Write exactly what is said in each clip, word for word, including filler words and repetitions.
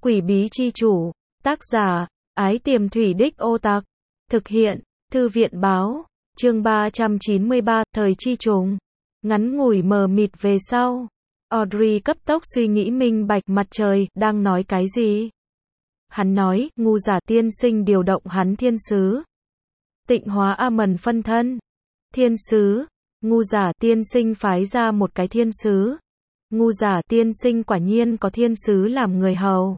Quỷ bí chi chủ, tác giả, Ái Tiềm Thủy Đích Ô Tặc, thực hiện, Thư viện báo, chương ba trăm chín mươi ba, thời chi trùng, ngắn ngủi mờ mịt về sau. Audrey cấp tốc suy nghĩ minh bạch mặt trời, đang nói cái gì? Hắn nói, ngu giả tiên sinh điều động hắn thiên sứ. Tịnh hóa A Mần phân thân. Thiên sứ, ngu giả tiên sinh phái ra một cái thiên sứ. Ngu giả tiên sinh quả nhiên có thiên sứ làm người hầu.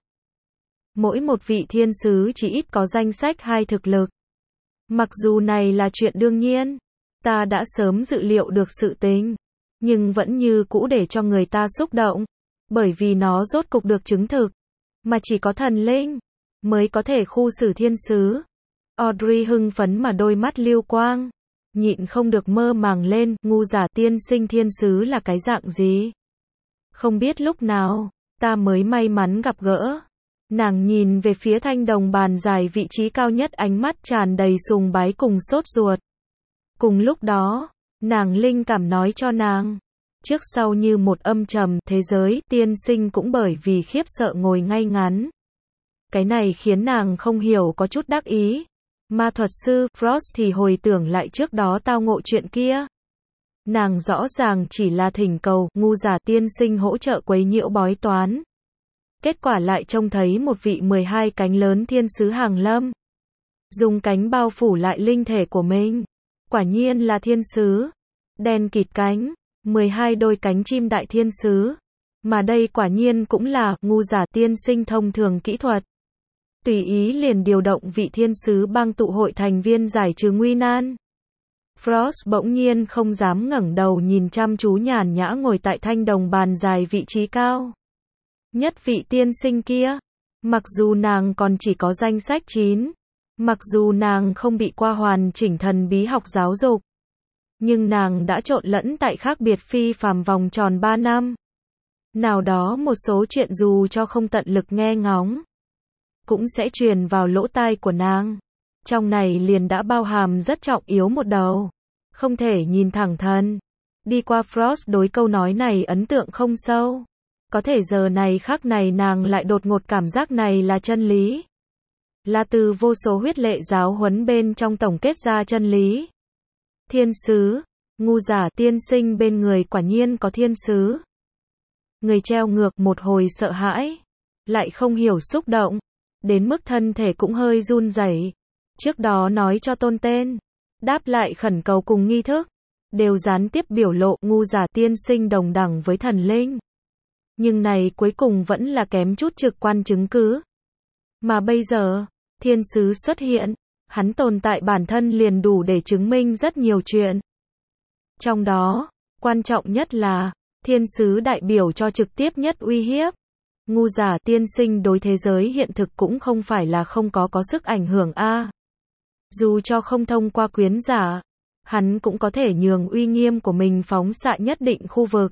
Mỗi một vị thiên sứ chỉ ít có danh sách hai thực lực. Mặc dù này là chuyện đương nhiên, ta đã sớm dự liệu được sự tình, nhưng vẫn như cũ để cho người ta xúc động, bởi vì nó rốt cục được chứng thực, mà chỉ có thần linh mới có thể khu xử thiên sứ. Audrey hưng phấn mà đôi mắt lưu quang, nhịn không được mơ màng lên, ngu giả tiên sinh thiên sứ là cái dạng gì? Không biết lúc nào, ta mới may mắn gặp gỡ. Nàng nhìn về phía thanh đồng bàn dài vị trí cao nhất, ánh mắt tràn đầy sùng bái cùng sốt ruột. Cùng lúc đó, nàng linh cảm nói cho nàng, trước sau như một âm trầm, thế giới, tiên sinh cũng bởi vì khiếp sợ ngồi ngay ngắn. Cái này khiến nàng không hiểu có chút đắc ý. Ma thuật sư, Frost thì hồi tưởng lại trước đó tao ngộ chuyện kia. Nàng rõ ràng chỉ là thỉnh cầu, ngu giả tiên sinh hỗ trợ quấy nhiễu bói toán. Kết quả lại trông thấy một vị mười hai cánh lớn thiên sứ hàng lâm. Dùng cánh bao phủ lại linh thể của mình. Quả nhiên là thiên sứ. Đen kịt cánh, mười hai đôi cánh chim đại thiên sứ. Mà đây quả nhiên cũng là ngu giả tiên sinh thông thường kỹ thuật. Tùy ý liền điều động vị thiên sứ bang tụ hội thành viên giải trừ nguy nan. Frost bỗng nhiên không dám ngẩng đầu nhìn chăm chú nhàn nhã ngồi tại thanh đồng bàn dài vị trí cao. Nhất vị tiên sinh kia, mặc dù nàng còn chỉ có danh sách chín, mặc dù nàng không bị qua hoàn chỉnh thần bí học giáo dục, nhưng nàng đã trộn lẫn tại khác biệt phi phàm vòng tròn ba năm. Nào đó một số chuyện dù cho không tận lực nghe ngóng, cũng sẽ truyền vào lỗ tai của nàng. Trong này liền đã bao hàm rất trọng yếu một đầu. Không thể nhìn thẳng thần. Đi qua Frost đối câu nói này ấn tượng không sâu. Có thể giờ này khắc này nàng lại đột ngột cảm giác này là chân lý. Là từ vô số huyết lệ giáo huấn bên trong tổng kết ra chân lý. Thiên sứ, ngu giả tiên sinh bên người quả nhiên có thiên sứ. Người treo ngược một hồi sợ hãi, lại không hiểu xúc động, đến mức thân thể cũng hơi run rẩy. Trước đó nói cho tôn tên, đáp lại khẩn cầu cùng nghi thức, đều gián tiếp biểu lộ ngu giả tiên sinh đồng đẳng với thần linh. Nhưng này cuối cùng vẫn là kém chút trực quan chứng cứ. Mà bây giờ, thiên sứ xuất hiện, hắn tồn tại bản thân liền đủ để chứng minh rất nhiều chuyện. Trong đó, quan trọng nhất là, thiên sứ đại biểu cho trực tiếp nhất uy hiếp. Ngu giả tiên sinh đối thế giới hiện thực cũng không phải là không có có sức ảnh hưởng a. Dù cho không thông qua quyến giả, hắn cũng có thể nhường uy nghiêm của mình phóng xạ nhất định khu vực.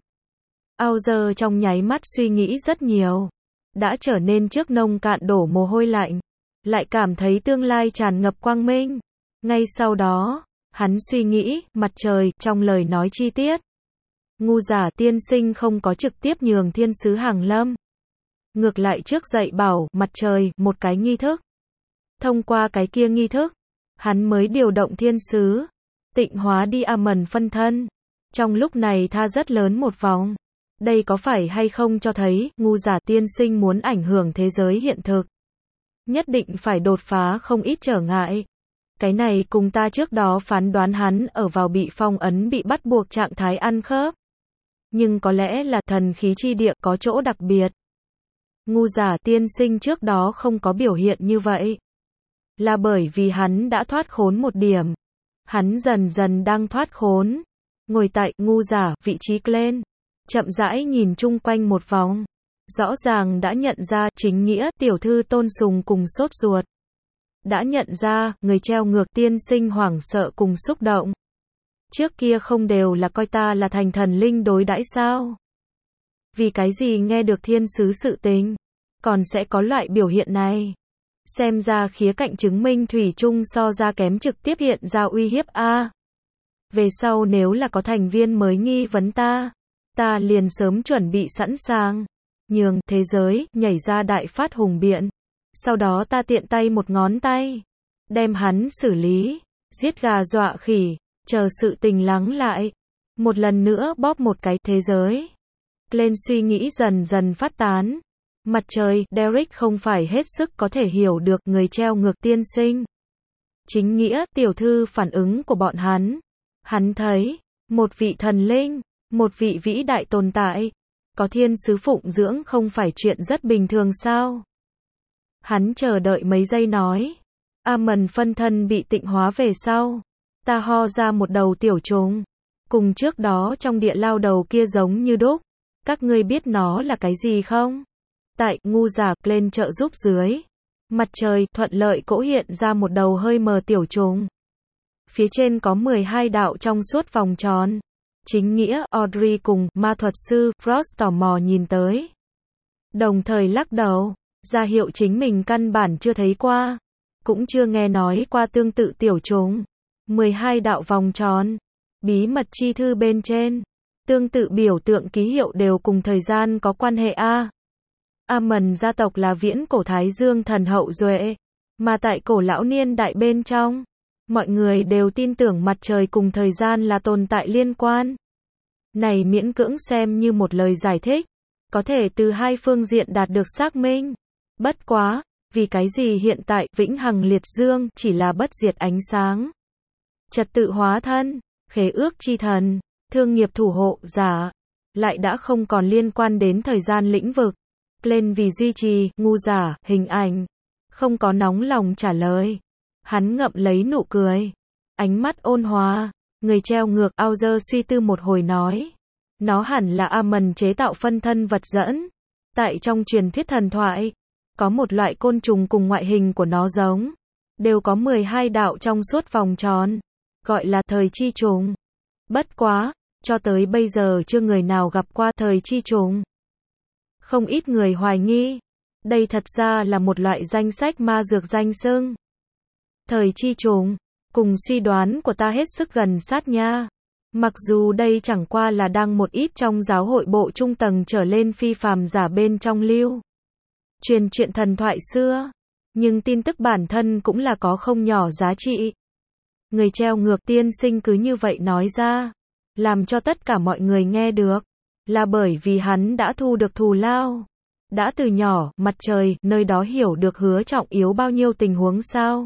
Auger trong nháy mắt suy nghĩ rất nhiều, đã trở nên trước nông cạn đổ mồ hôi lạnh, lại cảm thấy tương lai tràn ngập quang minh. Ngay sau đó, hắn suy nghĩ, mặt trời, trong lời nói chi tiết. Ngu giả tiên sinh không có trực tiếp nhường thiên sứ hàng lâm. Ngược lại trước dạy bảo, mặt trời, một cái nghi thức. Thông qua cái kia nghi thức, hắn mới điều động thiên sứ, tịnh hóa đi A Mần phân thân. Trong lúc này tha rất lớn một vòng. Đây có phải hay không cho thấy, ngu giả tiên sinh muốn ảnh hưởng thế giới hiện thực. Nhất định phải đột phá không ít trở ngại. Cái này cùng ta trước đó phán đoán hắn ở vào bị phong ấn bị bắt buộc trạng thái ăn khớp. Nhưng có lẽ là thần khí chi địa có chỗ đặc biệt. Ngu giả tiên sinh trước đó không có biểu hiện như vậy. Là bởi vì hắn đã thoát khốn một điểm. Hắn dần dần đang thoát khốn. Ngồi tại ngu giả vị trí lên. Chậm rãi nhìn chung quanh một vòng. Rõ ràng đã nhận ra chính nghĩa tiểu thư tôn sùng cùng sốt ruột. Đã nhận ra người treo ngược tiên sinh hoảng sợ cùng xúc động. Trước kia không đều là coi ta là thành thần linh đối đãi sao? Vì cái gì nghe được thiên sứ sự tình, còn sẽ có loại biểu hiện này? Xem ra khía cạnh chứng minh thủy chung so ra kém trực tiếp hiện ra uy hiếp a. Về sau nếu là có thành viên mới nghi vấn ta, ta liền sớm chuẩn bị sẵn sàng. nhường thế giới nhảy ra đại phát hùng biện. Sau đó ta tiện tay một ngón tay, đem hắn xử lý, giết gà dọa khỉ, chờ sự tình lắng lại, một lần nữa bóp một cái thế giới. Lên suy nghĩ dần dần phát tán. Mặt trời, Derek không phải hết sức có thể hiểu được người treo ngược tiên sinh. Chính nghĩa, tiểu thư phản ứng của bọn hắn. Hắn thấy, một vị thần linh, một vị vĩ đại tồn tại, có thiên sứ phụng dưỡng không phải chuyện rất bình thường sao? Hắn chờ đợi mấy giây nói. Amon phân thân bị tịnh hóa về sau. Ta ho ra một đầu tiểu trùng. Cùng trước đó trong địa lao đầu kia giống như đúc. Các ngươi biết nó là cái gì không? Tại, ngu giả, lên trợ giúp dưới. Mặt trời, thuận lợi cỗ hiện ra một đầu hơi mờ tiểu trùng. Phía trên có mười hai đạo trong suốt vòng tròn. Chính nghĩa, Audrey cùng ma thuật sư Frost tò mò nhìn tới. Đồng thời lắc đầu, ra hiệu chính mình căn bản chưa thấy qua, cũng chưa nghe nói qua tương tự tiểu trùng. mười hai đạo vòng tròn, bí mật chi thư bên trên, tương tự biểu tượng ký hiệu đều cùng thời gian có quan hệ a. Amon gia tộc là viễn cổ Thái Dương thần hậu duệ, mà tại cổ lão niên đại bên trong, mọi người đều tin tưởng mặt trời cùng thời gian là tồn tại liên quan. Này miễn cưỡng xem như một lời giải thích, có thể từ hai phương diện đạt được xác minh. Bất quá, vì cái gì hiện tại vĩnh hằng liệt dương chỉ là bất diệt ánh sáng, trật tự hóa thân, khế ước chi thần, thương nghiệp thủ hộ giả, lại đã không còn liên quan đến thời gian lĩnh vực. Lên vì duy trì, ngu giả, hình ảnh, không có nóng lòng trả lời. Hắn ngậm lấy nụ cười, ánh mắt ôn hòa, người treo ngược Auger suy tư một hồi nói. Nó hẳn là Amon chế tạo phân thân vật dẫn. Tại trong truyền thuyết thần thoại, có một loại côn trùng cùng ngoại hình của nó giống, đều có mười hai đạo trong suốt vòng tròn, gọi là thời chi trùng. Bất quá, cho tới bây giờ chưa người nào gặp qua thời chi trùng. Không ít người hoài nghi, đây thật ra là một loại danh sách ma dược danh xưng. Thời chi trùng, cùng suy đoán của ta hết sức gần sát nha. Mặc dù đây chẳng qua là đang một ít trong giáo hội bộ trung tầng trở lên phi phàm giả bên trong lưu truyền chuyện thần thoại xưa, nhưng tin tức bản thân cũng là có không nhỏ giá trị. Người treo ngược tiên sinh cứ như vậy nói ra, làm cho tất cả mọi người nghe được, là bởi vì hắn đã thu được thù lao. Đã từ nhỏ, mặt trời, nơi đó hiểu được hứa trọng yếu bao nhiêu tình huống sao.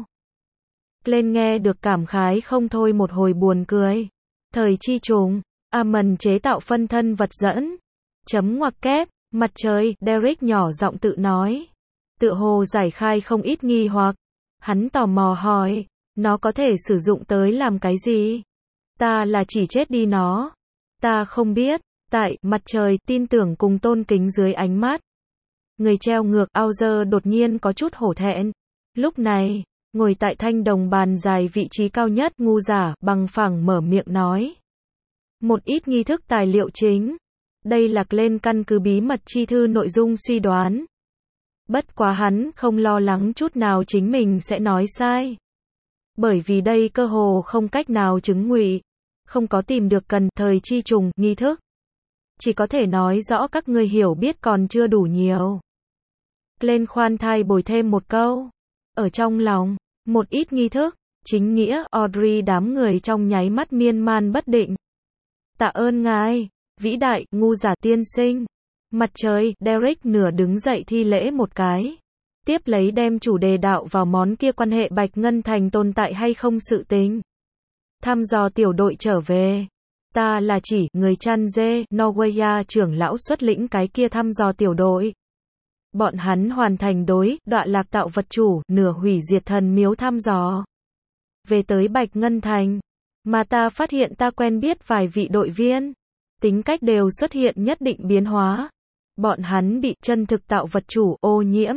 Lên nghe được cảm khái không thôi một hồi buồn cười. Thời chi trùng, Amon chế tạo phân thân vật dẫn. Chấm ngoặc kép, mặt trời, Derek nhỏ giọng tự nói. Tựa hồ giải khai không ít nghi hoặc. Hắn tò mò hỏi, nó có thể sử dụng tới làm cái gì? Ta là chỉ chết đi nó. Ta không biết. Tại, mặt trời, tin tưởng cùng tôn kính dưới ánh mắt. Người treo ngược Auger đột nhiên có chút hổ thẹn. Lúc này, ngồi tại thanh đồng bàn dài vị trí cao nhất, ngu giả, bằng phẳng mở miệng nói. Một ít nghi thức tài liệu chính. Đây là lên căn cứ bí mật chi thư nội dung suy đoán. Bất quá hắn không lo lắng chút nào chính mình sẽ nói sai. Bởi vì đây cơ hồ không cách nào chứng ngụy, không có tìm được cần thời chi trùng nghi thức. Chỉ có thể nói rõ các ngươi hiểu biết còn chưa đủ nhiều. Lên khoan thai bồi thêm một câu. Ở trong lòng, một ít nghi thức, chính nghĩa, Audrey đám người trong nháy mắt miên man bất định. Tạ ơn ngài, vĩ đại, ngu giả tiên sinh. Mặt trời, Derek nửa đứng dậy thi lễ một cái. Tiếp lấy đem chủ đề đạo vào món kia quan hệ Bạch Ngân Thành tồn tại hay không sự tình. Thăm dò tiểu đội trở về. Ta là chỉ, người chăn dê, Norweya trưởng lão xuất lĩnh cái kia thăm dò tiểu đội. Bọn hắn hoàn thành đối, đọa lạc tạo vật chủ, nửa hủy diệt thần miếu thăm dò. Về tới Bạch Ngân Thành. Mà ta phát hiện ta quen biết vài vị đội viên. Tính cách đều xuất hiện nhất định biến hóa. Bọn hắn bị chân thực tạo vật chủ ô nhiễm.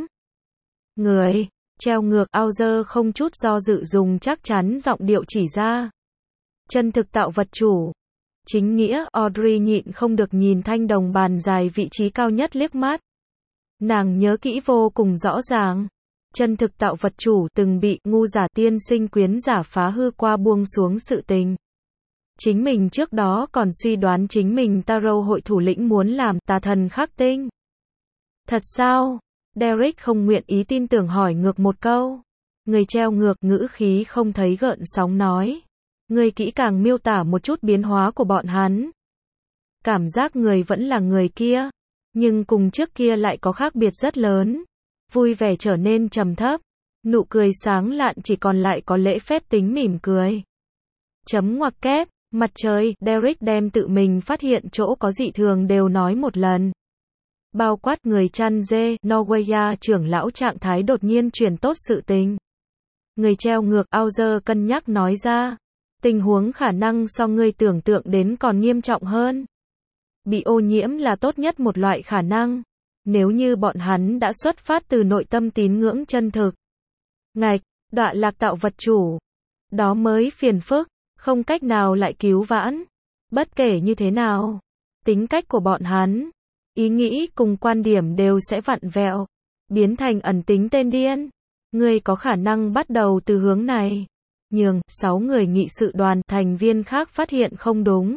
Người, treo ngược Auger không chút do dự dùng chắc chắn giọng điệu chỉ ra. Chân thực tạo vật chủ. Chính nghĩa, Audrey nhịn không được nhìn thanh đồng bàn dài vị trí cao nhất liếc mắt. Nàng nhớ kỹ vô cùng rõ ràng. Chân thực tạo vật chủ từng bị ngu giả tiên sinh quyến giả phá hư qua buông xuống sự tình. Chính mình trước đó còn suy đoán chính mình Tarot hội thủ lĩnh muốn làm tà thần khắc tinh. Thật sao? Derek không nguyện ý tin tưởng hỏi ngược một câu. Người treo ngược ngữ khí không thấy gợn sóng nói. Người kỹ càng miêu tả một chút biến hóa của bọn hắn. Cảm giác người vẫn là người kia, nhưng cùng trước kia lại có khác biệt rất lớn. Vui vẻ trở nên trầm thấp, nụ cười sáng lạn chỉ còn lại có lễ phép tính mỉm cười. Chấm ngoặc kép, mặt trời, Derek đem tự mình phát hiện chỗ có dị thường đều nói một lần. Bao quát người chăn dê, Norwegia trưởng lão trạng thái đột nhiên chuyển tốt sự tình. Người treo ngược, Auger cân nhắc nói ra. Tình huống khả năng so ngươi tưởng tượng đến còn nghiêm trọng hơn. Bị ô nhiễm là tốt nhất một loại khả năng. Nếu như bọn hắn đã xuất phát từ nội tâm tín ngưỡng chân thực. Ngạch, đọa lạc tạo vật chủ. Đó mới phiền phức, không cách nào lại cứu vãn. Bất kể như thế nào, tính cách của bọn hắn, ý nghĩ cùng quan điểm đều sẽ vặn vẹo, biến thành ẩn tính tên điên. Ngươi có khả năng bắt đầu từ hướng này. Nhưng, sáu người nghị sự đoàn, thành viên khác phát hiện không đúng.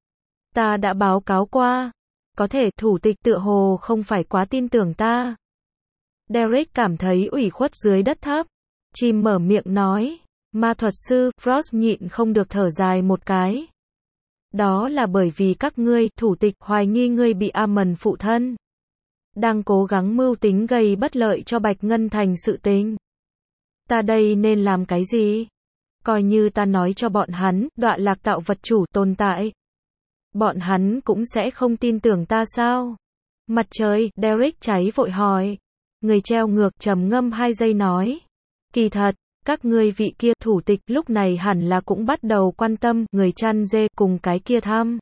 Ta đã báo cáo qua. Có thể thủ tịch tựa hồ không phải quá tin tưởng ta. Derek cảm thấy ủy khuất dưới đất thấp. Chim mở miệng nói. Ma thuật sư, Frost nhịn không được thở dài một cái. Đó là bởi vì các ngươi, thủ tịch, hoài nghi ngươi bị Amon phụ thân. Đang cố gắng mưu tính gây bất lợi cho Bạch Ngân Thành sự tình. Ta đây nên làm cái gì? Coi như ta nói cho bọn hắn, đọa lạc tạo vật chủ tồn tại. Bọn hắn cũng sẽ không tin tưởng ta sao? Mặt trời, Derek cháy vội hỏi. Người treo ngược trầm ngâm hai giây nói. Kỳ thật, các ngươi vị kia thủ tịch lúc này hẳn là cũng bắt đầu quan tâm người chăn dê cùng cái kia thăm.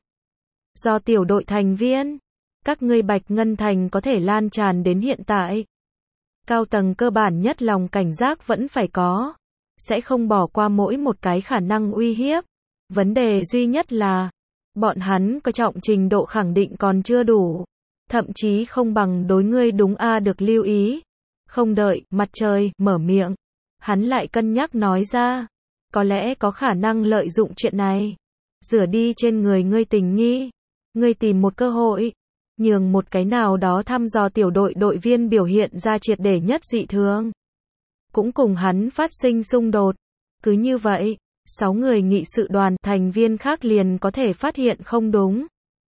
Do tiểu đội thành viên, các ngươi Bạch Ngân Thành có thể lan tràn đến hiện tại. Cao tầng cơ bản nhất lòng cảnh giác vẫn phải có. Sẽ không bỏ qua mỗi một cái khả năng uy hiếp. Vấn đề duy nhất là, bọn hắn có trọng trình độ khẳng định còn chưa đủ. Thậm chí không bằng đối ngươi đúng a được lưu ý. Không đợi, mặt trời, mở miệng. Hắn lại cân nhắc nói ra. Có lẽ có khả năng lợi dụng chuyện này. Rửa đi trên người ngươi tình nghi. Ngươi tìm một cơ hội. Nhường một cái nào đó thăm dò tiểu đội đội viên biểu hiện ra triệt để nhất dị thường. Cũng cùng hắn phát sinh xung đột. Cứ như vậy, sáu người nghị sự đoàn thành viên khác liền có thể phát hiện không đúng.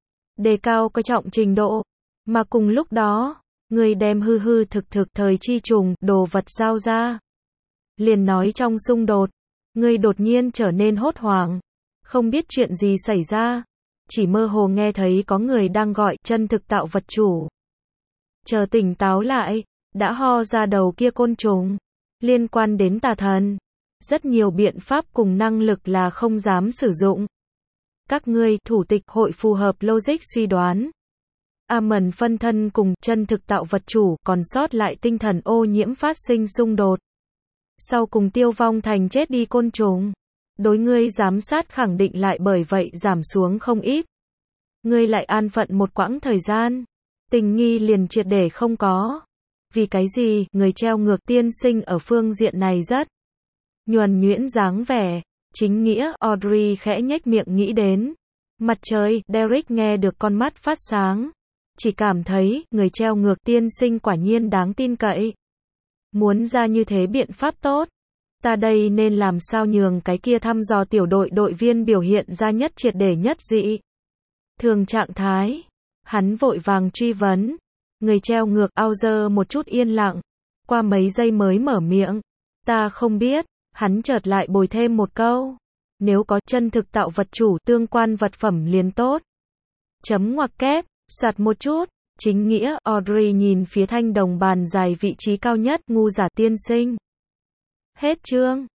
Đề cao coi trọng trình độ. Mà cùng lúc đó, người đem hư hư thực thực thời chi trùng, đồ vật giao ra. Liền nói trong xung đột, người đột nhiên trở nên hốt hoảng. Không biết chuyện gì xảy ra. Chỉ mơ hồ nghe thấy có người đang gọi chân thực tạo vật chủ. Chờ tỉnh táo lại, đã ho ra đầu kia côn trùng. Liên quan đến tà thần. Rất nhiều biện pháp cùng năng lực là không dám sử dụng. Các ngươi, thủ tịch hội phù hợp logic suy đoán. Amon phân thân cùng chân thực tạo vật chủ còn sót lại tinh thần ô nhiễm phát sinh xung đột. Sau cùng tiêu vong thành chết đi côn trùng. Đối ngươi giám sát khẳng định lại bởi vậy giảm xuống không ít. Ngươi lại an phận một quãng thời gian. Tình nghi liền triệt để không có. Vì cái gì, người treo ngược tiên sinh ở phương diện này rất nhuần nhuyễn dáng vẻ. Chính nghĩa, Audrey khẽ nhếch miệng nghĩ đến. Mặt trời, Derek nghe được con mắt phát sáng. Chỉ cảm thấy, người treo ngược tiên sinh quả nhiên đáng tin cậy. Muốn ra như thế biện pháp tốt. Ta đây nên làm sao nhường cái kia thăm dò tiểu đội đội viên biểu hiện ra nhất triệt để nhất dị thường trạng thái. Hắn vội vàng truy vấn. Người treo ngược Auger một chút yên lặng. Qua mấy giây mới mở miệng. Ta không biết. Hắn chợt lại bồi thêm một câu. Nếu có chân thực tạo vật chủ tương quan vật phẩm liền tốt. Chấm ngoặc kép, soạt một chút. Chính nghĩa, Audrey nhìn phía thanh đồng bàn dài vị trí cao nhất, ngu giả tiên sinh. Hết chương.